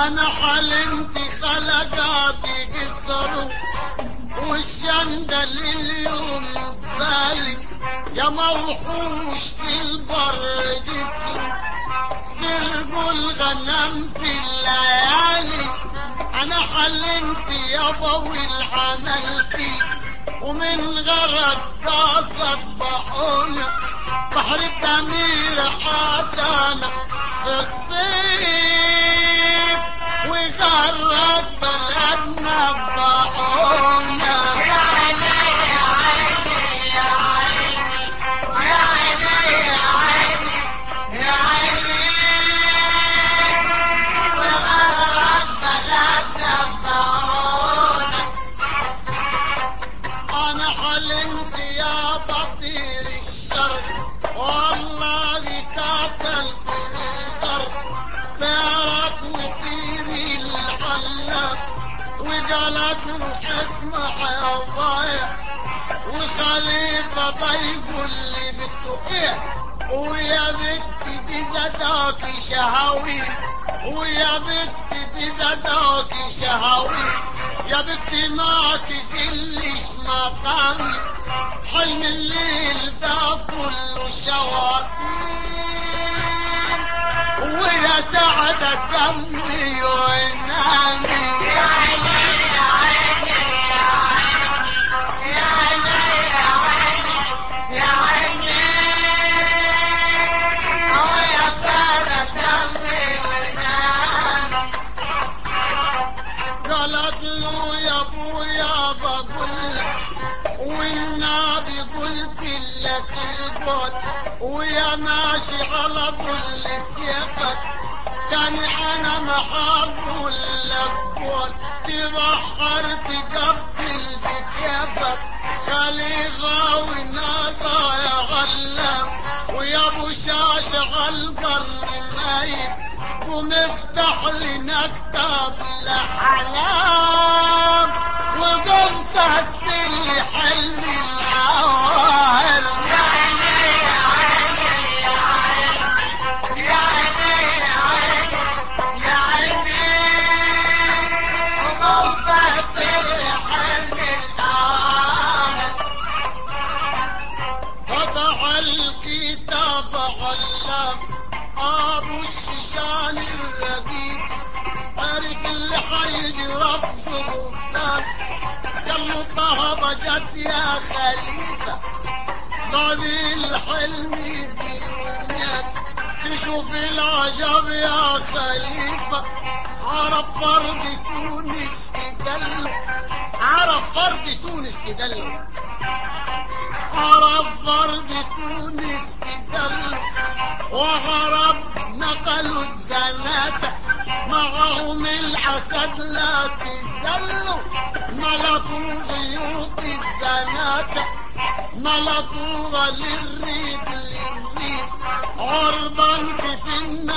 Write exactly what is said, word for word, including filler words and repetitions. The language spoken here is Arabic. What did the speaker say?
انا حلمت خلقاتي قصروا والشندل اليوم بالي يا موحوش البر جسر سرقوا الغنم في الليالي. انا حلمت يا ابوي العمل فيك ومن غرق قاصد بحونا بحر الدمير حاتانا في الصيف وغرق بلدنا بحونا. يا عيني يا عيني يا عيني يا عيني يا عيني يا عيني وغرب بلدنا بعونك. انا حلمت يا بطير الشر والله قاتلت البر طيرك وطيري الحلاب وقالت له اسمع يا بايع وخليفه بيقول لي بنته ايه ويا بنتي بزداكي شهاوي ويا بنتي بزداكي شهاوي يا بنتي ما تقلش مقامي حلم الليل ده كله شواطين ويا سعد سمي وينامي. يا عيني يا عيني يا عيني يا عيني يا عيني يا عيني ويا سادة سمي ونامي. قالت له يا ابويا بقول لك والنبي قلت لك القول ويا ماشي على ظل سيفك كان انا ما حقول لك قول تبحر تقبل بكيفك خليفه وناقه يا غلام ويا ابو شاشه عالقرن نايم قوم افتح لنا كتاب الاحلام وقوم فسر لي حلم العوالم. يا عيني يا عيني يا عيني يا عيني يا عيني وقوم فسر حلم العالم. فتح الكتاب علام ابو الشيشان الرقيب عرف اللي حيجرى بسلطان قال له طه بجت يا خليفه بعد الحلم يجي يومين تشوف العجب يا خليفه عرب فرد تونس تدلو عرب فرد تونس تدلو عرب فرد تونس تدلو وغرب نقلوا الزناتة معهم الحسد لا تزلوا ملكوا غيوط الزناتة ملكوها للريد للريد عربا في النار